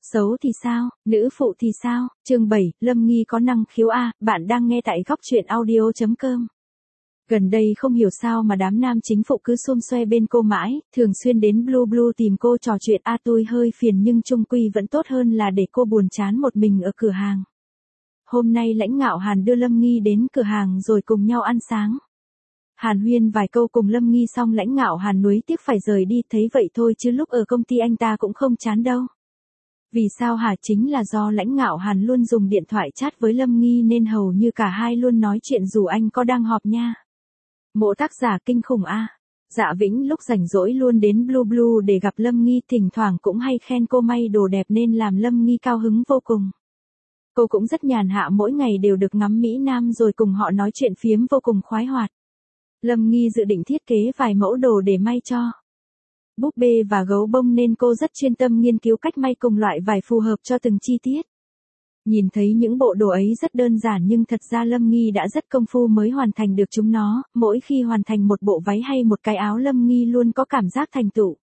Xấu thì sao, nữ phụ thì sao? Chương 7, Lâm Nghi có năng khiếu A, bạn đang nghe tại góc truyện audio.com. Gần đây không hiểu sao mà đám nam chính phụ cứ xum xoe bên cô mãi, thường xuyên đến Blue tìm cô trò chuyện. Tôi hơi phiền nhưng chung quy vẫn tốt hơn là để cô buồn chán một mình ở cửa hàng. Hôm nay Lãnh Ngạo Hàn đưa Lâm Nghi đến cửa hàng rồi cùng nhau ăn sáng. Hàn huyên vài câu cùng Lâm Nghi xong Lãnh Ngạo Hàn nuối tiếc phải rời đi, thấy vậy thôi chứ lúc ở công ty anh ta cũng không chán đâu. Vì sao hả? Chính là do Lãnh Ngạo Hàn luôn dùng điện thoại chat với Lâm Nghi nên hầu như cả hai luôn nói chuyện dù anh có đang họp nha. Mộ tác giả kinh khủng a. Dạ Vĩnh lúc rảnh rỗi luôn đến Blue để gặp Lâm Nghi, thỉnh thoảng cũng hay khen cô may đồ đẹp nên làm Lâm Nghi cao hứng vô cùng. Cô cũng rất nhàn hạ, mỗi ngày đều được ngắm Mỹ Nam rồi cùng họ nói chuyện phiếm vô cùng khoái hoạt. Lâm Nghi dự định thiết kế vài mẫu đồ để may cho búp bê và gấu bông nên cô rất chuyên tâm nghiên cứu cách may cùng loại vải phù hợp cho từng chi tiết. Nhìn thấy những bộ đồ ấy rất đơn giản nhưng thật ra Lâm Nghi đã rất công phu mới hoàn thành được chúng nó, mỗi khi hoàn thành một bộ váy hay một cái áo Lâm Nghi luôn có cảm giác thành tựu.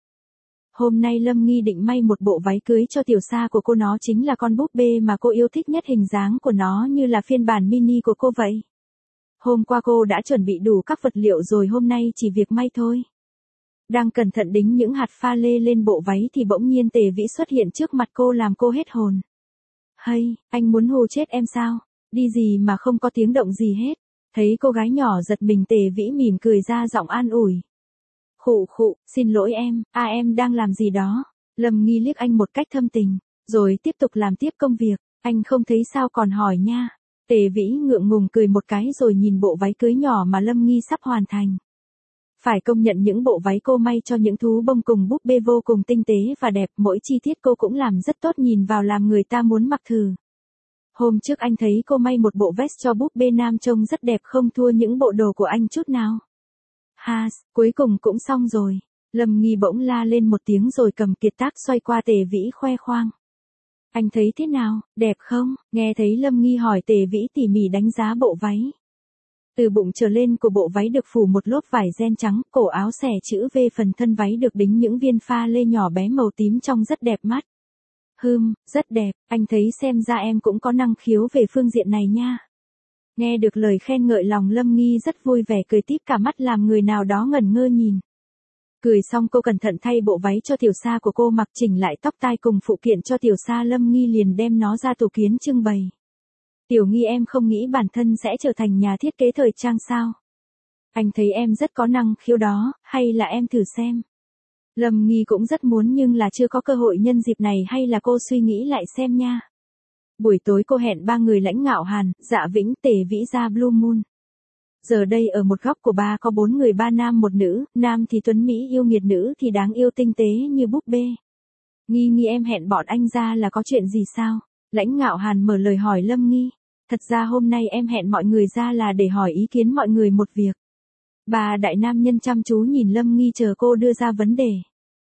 Hôm nay Lâm Nghi định may một bộ váy cưới cho tiểu sa của cô, nó chính là con búp bê mà cô yêu thích nhất, hình dáng của nó như là phiên bản mini của cô vậy. Hôm qua cô đã chuẩn bị đủ các vật liệu rồi, hôm nay chỉ việc may thôi. Đang cẩn thận đính những hạt pha lê lên bộ váy thì bỗng nhiên Tề Vĩ xuất hiện trước mặt cô làm cô hết hồn. Hay, anh muốn hù chết em sao? Đi gì mà không có tiếng động gì hết. Thấy cô gái nhỏ giật mình, Tề Vĩ mỉm cười ra giọng an ủi. Khụ, xin lỗi em, em đang làm gì đó? Lâm Nghi liếc anh một cách thâm tình, rồi tiếp tục làm tiếp công việc. Anh không thấy sao còn hỏi nha. Tề Vĩ ngượng ngùng cười một cái rồi nhìn bộ váy cưới nhỏ mà Lâm Nghi sắp hoàn thành. Phải công nhận những bộ váy cô may cho những thú bông cùng búp bê vô cùng tinh tế và đẹp, mỗi chi tiết cô cũng làm rất tốt, nhìn vào làm người ta muốn mặc thử. Hôm trước anh thấy cô may một bộ vest cho búp bê nam trông rất đẹp, không thua những bộ đồ của anh chút nào. Cuối cùng cũng xong rồi. Lâm Nghi bỗng la lên một tiếng rồi cầm kiệt tác xoay qua Tề Vĩ khoe khoang. Anh thấy thế nào, đẹp không? Nghe thấy Lâm Nghi hỏi, Tề Vĩ tỉ mỉ đánh giá bộ váy. Từ bụng trở lên của bộ váy được phủ một lớp vải ren trắng, cổ áo xẻ chữ V, phần thân váy được đính những viên pha lê nhỏ bé màu tím trông rất đẹp mắt. Rất đẹp, anh thấy xem ra em cũng có năng khiếu về phương diện này nha. Nghe được lời khen ngợi lòng Lâm Nghi rất vui vẻ, cười tít cả mắt làm người nào đó ngẩn ngơ nhìn. Cười xong cô cẩn thận thay bộ váy cho tiểu sa của cô mặc, chỉnh lại tóc tai cùng phụ kiện cho tiểu sa. Lâm Nghi liền đem nó ra tủ kiến trưng bày. Tiểu Nghi, em không nghĩ bản thân sẽ trở thành nhà thiết kế thời trang sao? Anh thấy em rất có năng khiếu đó, hay là em thử xem? Lâm Nghi cũng rất muốn nhưng là chưa có cơ hội, nhân dịp này hay là cô suy nghĩ lại xem nha. Buổi tối cô hẹn ba người Lãnh Ngạo Hàn, Dạ Vĩnh, Tề Vĩ ra Blue Moon. Giờ đây ở một góc của ba có 4 người, 3 nam 1 nữ, nam thì tuấn mỹ yêu nghiệt, nữ thì đáng yêu tinh tế như búp bê. Nghi em hẹn bọn anh ra là có chuyện gì sao? Lãnh Ngạo Hàn mở lời hỏi Lâm Nghi. Thật ra hôm nay em hẹn mọi người ra là để hỏi ý kiến mọi người một việc. Ba đại nam nhân chăm chú nhìn Lâm Nghi chờ cô đưa ra vấn đề.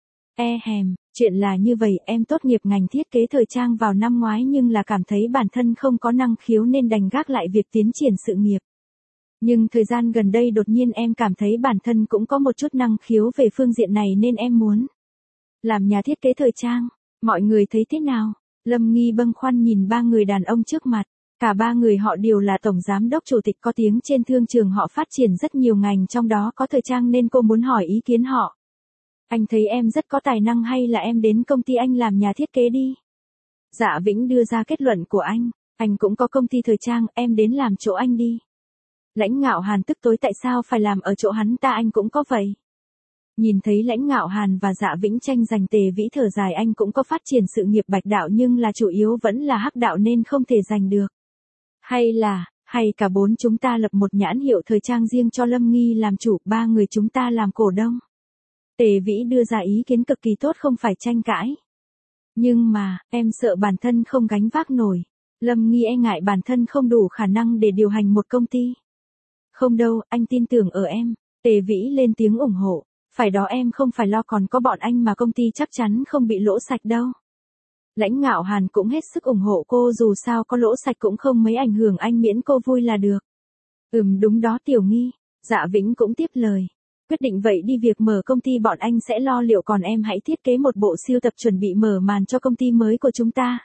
Chuyện là như vậy, em tốt nghiệp ngành thiết kế thời trang vào năm ngoái nhưng là cảm thấy bản thân không có năng khiếu nên đành gác lại việc tiến triển sự nghiệp. Nhưng thời gian gần đây đột nhiên em cảm thấy bản thân cũng có một chút năng khiếu về phương diện này nên em muốn làm nhà thiết kế thời trang. Mọi người thấy thế nào? Lâm Nghi bâng khuâng nhìn ba người đàn ông trước mặt. Cả ba người họ đều là tổng giám đốc, chủ tịch có tiếng trên thương trường, họ phát triển rất nhiều ngành trong đó có thời trang nên cô muốn hỏi ý kiến họ. Anh thấy em rất có tài năng, hay là em đến công ty anh làm nhà thiết kế đi? Dạ Vĩnh đưa ra kết luận của anh cũng có công ty thời trang, em đến làm chỗ anh đi. Lãnh Ngạo Hàn tức tối, tại sao phải làm ở chỗ hắn ta, anh cũng có vậy. Nhìn thấy Lãnh Ngạo Hàn và Dạ Vĩnh tranh giành, Tề Vĩ thở dài, anh cũng có phát triển sự nghiệp bạch đạo nhưng là chủ yếu vẫn là hắc đạo nên không thể giành được. Hay cả 4 chúng ta lập một nhãn hiệu thời trang riêng cho Lâm Nghi làm chủ, 3 người chúng ta làm cổ đông. Tề Vĩ đưa ra ý kiến cực kỳ tốt, không phải tranh cãi. Nhưng mà, em sợ bản thân không gánh vác nổi. Lâm Nghi e ngại bản thân không đủ khả năng để điều hành một công ty. Không đâu, anh tin tưởng ở em. Tề Vĩ lên tiếng ủng hộ. Phải đó, em không phải lo, còn có bọn anh mà công ty chắc chắn không bị lỗ sạch đâu. Lãnh Ngạo Hàn cũng hết sức ủng hộ cô, dù sao có lỗ sạch cũng không mấy ảnh hưởng anh, miễn cô vui là được. Đúng đó Tiểu Nghi. Dạ Vĩnh cũng tiếp lời. Quyết định vậy đi, việc mở công ty bọn anh sẽ lo liệu, còn em hãy thiết kế một bộ sưu tập chuẩn bị mở màn cho công ty mới của chúng ta.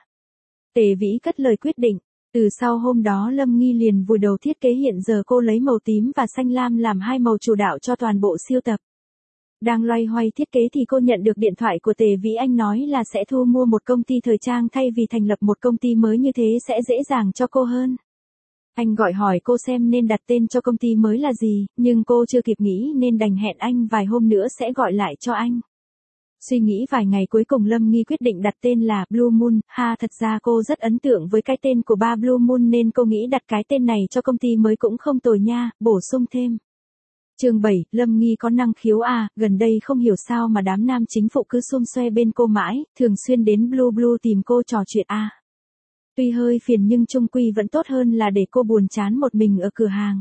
Tề Vĩ cất lời quyết định. Từ sau hôm đó Lâm Nghi liền vùi đầu thiết kế, hiện giờ cô lấy màu tím và xanh lam làm hai màu chủ đạo cho toàn bộ sưu tập. Đang loay hoay thiết kế thì cô nhận được điện thoại của Tề Vĩ, anh nói là sẽ thu mua một công ty thời trang thay vì thành lập một công ty mới, như thế sẽ dễ dàng cho cô hơn. Anh gọi hỏi cô xem nên đặt tên cho công ty mới là gì, nhưng cô chưa kịp nghĩ nên đành hẹn anh vài hôm nữa sẽ gọi lại cho anh. Suy nghĩ vài ngày cuối cùng Lâm Nghi quyết định đặt tên là Blue Moon. Thật ra cô rất ấn tượng với cái tên của ba Blue Moon nên cô nghĩ đặt cái tên này cho công ty mới cũng không tồi nha, bổ sung thêm. Chương 7, Lâm Nghi có năng khiếu à, gần đây không hiểu sao mà đám nam chính phụ cứ xum xoe bên cô mãi, thường xuyên đến Blue tìm cô trò chuyện à. Tuy hơi phiền nhưng chung quy vẫn tốt hơn là để cô buồn chán một mình ở cửa hàng.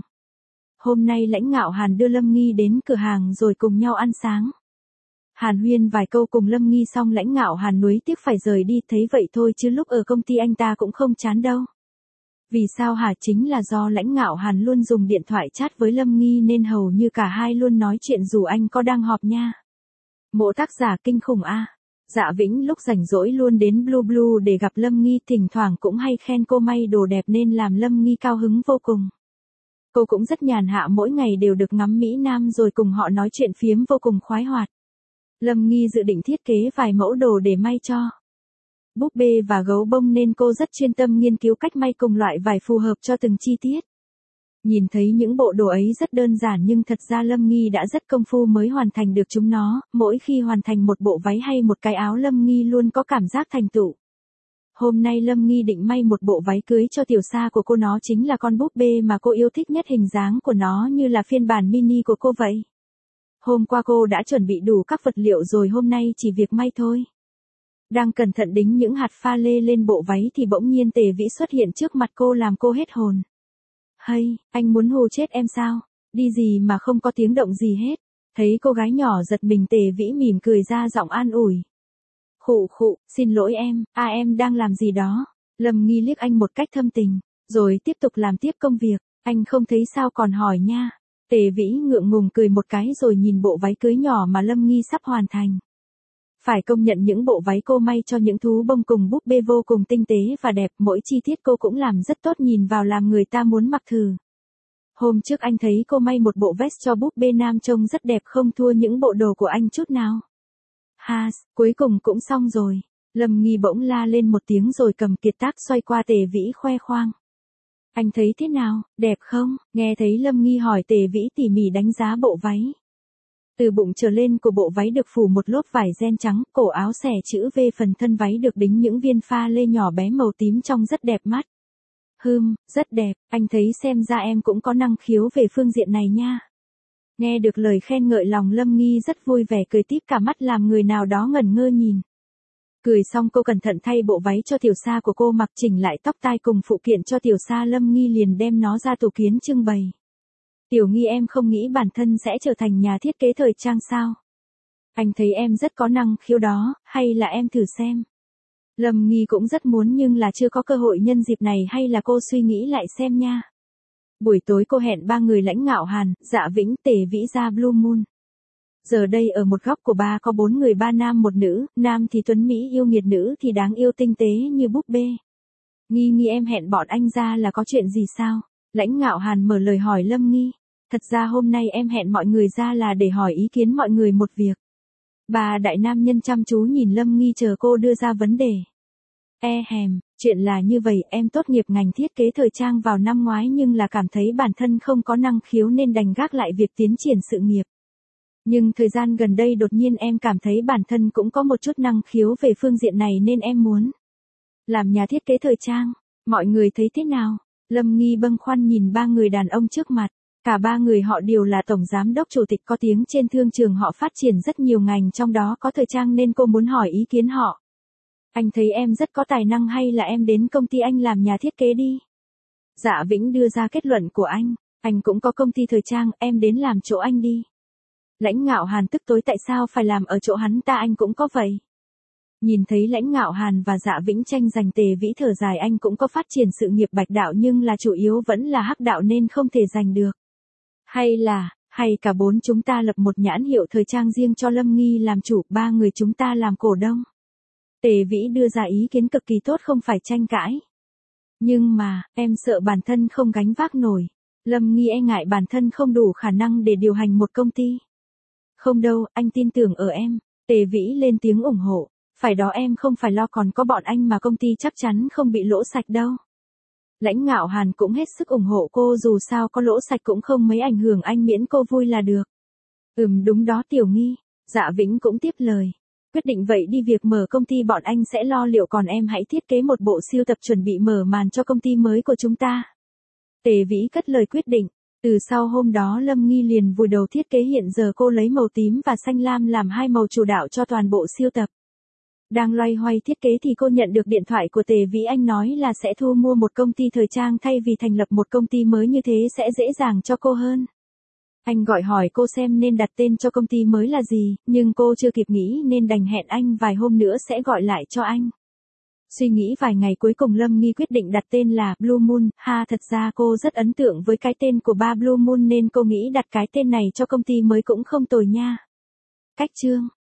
Hôm nay lãnh Ngạo Hàn đưa Lâm Nghi đến cửa hàng rồi cùng nhau ăn sáng. Hàn huyên vài câu cùng Lâm Nghi xong lãnh Ngạo Hàn nuối tiếc phải rời đi, thấy vậy thôi chứ lúc ở công ty anh ta cũng không chán đâu. Vì sao hả? Chính là do lãnh Ngạo Hàn luôn dùng điện thoại chat với Lâm Nghi nên hầu như cả hai luôn nói chuyện dù anh có đang họp nha. Mộ tác giả kinh khủng a. Dạ Vĩnh lúc rảnh rỗi luôn đến Blue để gặp Lâm Nghi, thỉnh thoảng cũng hay khen cô may đồ đẹp nên làm Lâm Nghi cao hứng vô cùng. Cô cũng rất nhàn hạ, mỗi ngày đều được ngắm Mỹ Nam rồi cùng họ nói chuyện phiếm vô cùng khoái hoạt. Lâm Nghi dự định thiết kế vài mẫu đồ để may cho búp bê và gấu bông nên cô rất chuyên tâm nghiên cứu cách may cùng loại vải phù hợp cho từng chi tiết. Nhìn thấy những bộ đồ ấy rất đơn giản nhưng thật ra Lâm Nghi đã rất công phu mới hoàn thành được chúng nó, mỗi khi hoàn thành một bộ váy hay một cái áo Lâm Nghi luôn có cảm giác thành tựu. Hôm nay Lâm Nghi định may một bộ váy cưới cho tiểu sa của cô, nó chính là con búp bê mà cô yêu thích nhất, hình dáng của nó như là phiên bản mini của cô vậy. Hôm qua cô đã chuẩn bị đủ các vật liệu rồi, hôm nay chỉ việc may thôi. Đang cẩn thận đính những hạt pha lê lên bộ váy thì bỗng nhiên Tề Vĩ xuất hiện trước mặt cô làm cô hết hồn. Hay, anh muốn hù chết em sao? Đi gì mà không có tiếng động gì hết. Thấy cô gái nhỏ giật mình Tề Vĩ mỉm cười ra giọng an ủi. Khụ, xin lỗi em, em đang làm gì đó? Lâm Nghi liếc anh một cách thâm tình, rồi tiếp tục làm tiếp công việc, anh không thấy sao còn hỏi nha. Tề Vĩ ngượng ngùng cười một cái rồi nhìn bộ váy cưới nhỏ mà Lâm Nghi sắp hoàn thành. Phải công nhận những bộ váy cô may cho những thú bông cùng búp bê vô cùng tinh tế và đẹp, mỗi chi tiết cô cũng làm rất tốt, nhìn vào làm người ta muốn mặc thử. Hôm trước anh thấy cô may một bộ vest cho búp bê nam trông rất đẹp, không thua những bộ đồ của anh chút nào. Cuối cùng cũng xong rồi. Lâm Nghi bỗng la lên một tiếng rồi cầm kiệt tác xoay qua Tề Vĩ khoe khoang. Anh thấy thế nào, đẹp không? Nghe thấy Lâm Nghi hỏi Tề Vĩ tỉ mỉ đánh giá bộ váy. Từ bụng trở lên của bộ váy được phủ một lốp vải ren trắng, cổ áo xẻ chữ V, phần thân váy được đính những viên pha lê nhỏ bé màu tím trông rất đẹp mắt. Rất đẹp, anh thấy xem ra em cũng có năng khiếu về phương diện này nha. Nghe được lời khen ngợi lòng Lâm Nghi rất vui vẻ cười tít cả mắt làm người nào đó ngẩn ngơ nhìn. Cười xong cô cẩn thận thay bộ váy cho tiểu sa của cô mặc, chỉnh lại tóc tai cùng phụ kiện cho tiểu sa. Lâm Nghi liền đem nó ra tủ kiến trưng bày. Tiểu Nghi, em không nghĩ bản thân sẽ trở thành nhà thiết kế thời trang sao? Anh thấy em rất có năng khiếu đó, hay là em thử xem? Lâm Nghi cũng rất muốn nhưng là chưa có cơ hội, nhân dịp này hay là cô suy nghĩ lại xem nha. Buổi tối cô hẹn ba người lãnh Ngạo Hàn, Dạ Vĩnh, Tề Vĩ ra Blue Moon. Giờ đây ở một góc của ba có 4 người, 3 nam 1 nữ, nam thì tuấn mỹ yêu nghiệt, nữ thì đáng yêu tinh tế như búp bê. Nghi em hẹn bọn anh ra là có chuyện gì sao? Lãnh Ngạo Hàn mở lời hỏi Lâm Nghi. Thật ra hôm nay em hẹn mọi người ra là để hỏi ý kiến mọi người một việc. Ba đại nam nhân chăm chú nhìn Lâm Nghi chờ cô đưa ra vấn đề. Chuyện là như vậy, em tốt nghiệp ngành thiết kế thời trang vào năm ngoái nhưng là cảm thấy bản thân không có năng khiếu nên đành gác lại việc tiến triển sự nghiệp. Nhưng thời gian gần đây đột nhiên em cảm thấy bản thân cũng có một chút năng khiếu về phương diện này nên em muốn làm nhà thiết kế thời trang. Mọi người thấy thế nào? Lâm Nghi bâng khuâng nhìn ba người đàn ông trước mặt. Cả ba người họ đều là tổng giám đốc, chủ tịch có tiếng trên thương trường, họ phát triển rất nhiều ngành trong đó có thời trang nên cô muốn hỏi ý kiến họ. Anh thấy em rất có tài năng hay là em đến công ty anh làm nhà thiết kế đi? Dạ Vĩnh đưa ra kết luận của anh cũng có công ty thời trang, em đến làm chỗ anh đi. Lãnh Ngạo Hàn tức tối, tại sao phải làm ở chỗ hắn ta, anh cũng có vậy. Nhìn thấy Lãnh Ngạo Hàn và Dạ Vĩnh tranh giành, Tề Vĩ thở dài, anh cũng có phát triển sự nghiệp bạch đạo nhưng là chủ yếu vẫn là hắc đạo nên không thể giành được. Hay cả bốn chúng ta lập một nhãn hiệu thời trang riêng cho Lâm Nghi làm chủ, ba người chúng ta làm cổ đông. Tề Vĩ đưa ra ý kiến cực kỳ tốt không phải tranh cãi. Nhưng mà, em sợ bản thân không gánh vác nổi. Lâm Nghi e ngại bản thân không đủ khả năng để điều hành một công ty. Không đâu, anh tin tưởng ở em. Tề Vĩ lên tiếng ủng hộ. Phải đó, em không phải lo, còn có bọn anh mà công ty chắc chắn không bị lỗ sạch đâu. Lãnh Ngạo Hàn cũng hết sức ủng hộ cô, dù sao có lỗ sạch cũng không mấy ảnh hưởng anh, miễn cô vui là được. Đúng đó Tiểu Nghi. Dạ Vĩnh cũng tiếp lời. Quyết định vậy đi, việc mở công ty bọn anh sẽ lo liệu, còn em hãy thiết kế một bộ sưu tập chuẩn bị mở màn cho công ty mới của chúng ta. Tề Vĩ cất lời quyết định. Từ sau hôm đó Lâm Nghi liền vùi đầu thiết kế, hiện giờ cô lấy màu tím và xanh lam làm hai màu chủ đạo cho toàn bộ sưu tập. Đang loay hoay thiết kế thì cô nhận được điện thoại của Tề Vĩ, anh nói là sẽ thu mua một công ty thời trang thay vì thành lập một công ty mới, như thế sẽ dễ dàng cho cô hơn. Anh gọi hỏi cô xem nên đặt tên cho công ty mới là gì, nhưng cô chưa kịp nghĩ nên đành hẹn anh vài hôm nữa sẽ gọi lại cho anh. Suy nghĩ vài ngày cuối cùng Lâm Nghi quyết định đặt tên là Blue Moon. Thật ra cô rất ấn tượng với cái tên của ba Blue Moon nên cô nghĩ đặt cái tên này cho công ty mới cũng không tồi nha. Cách chương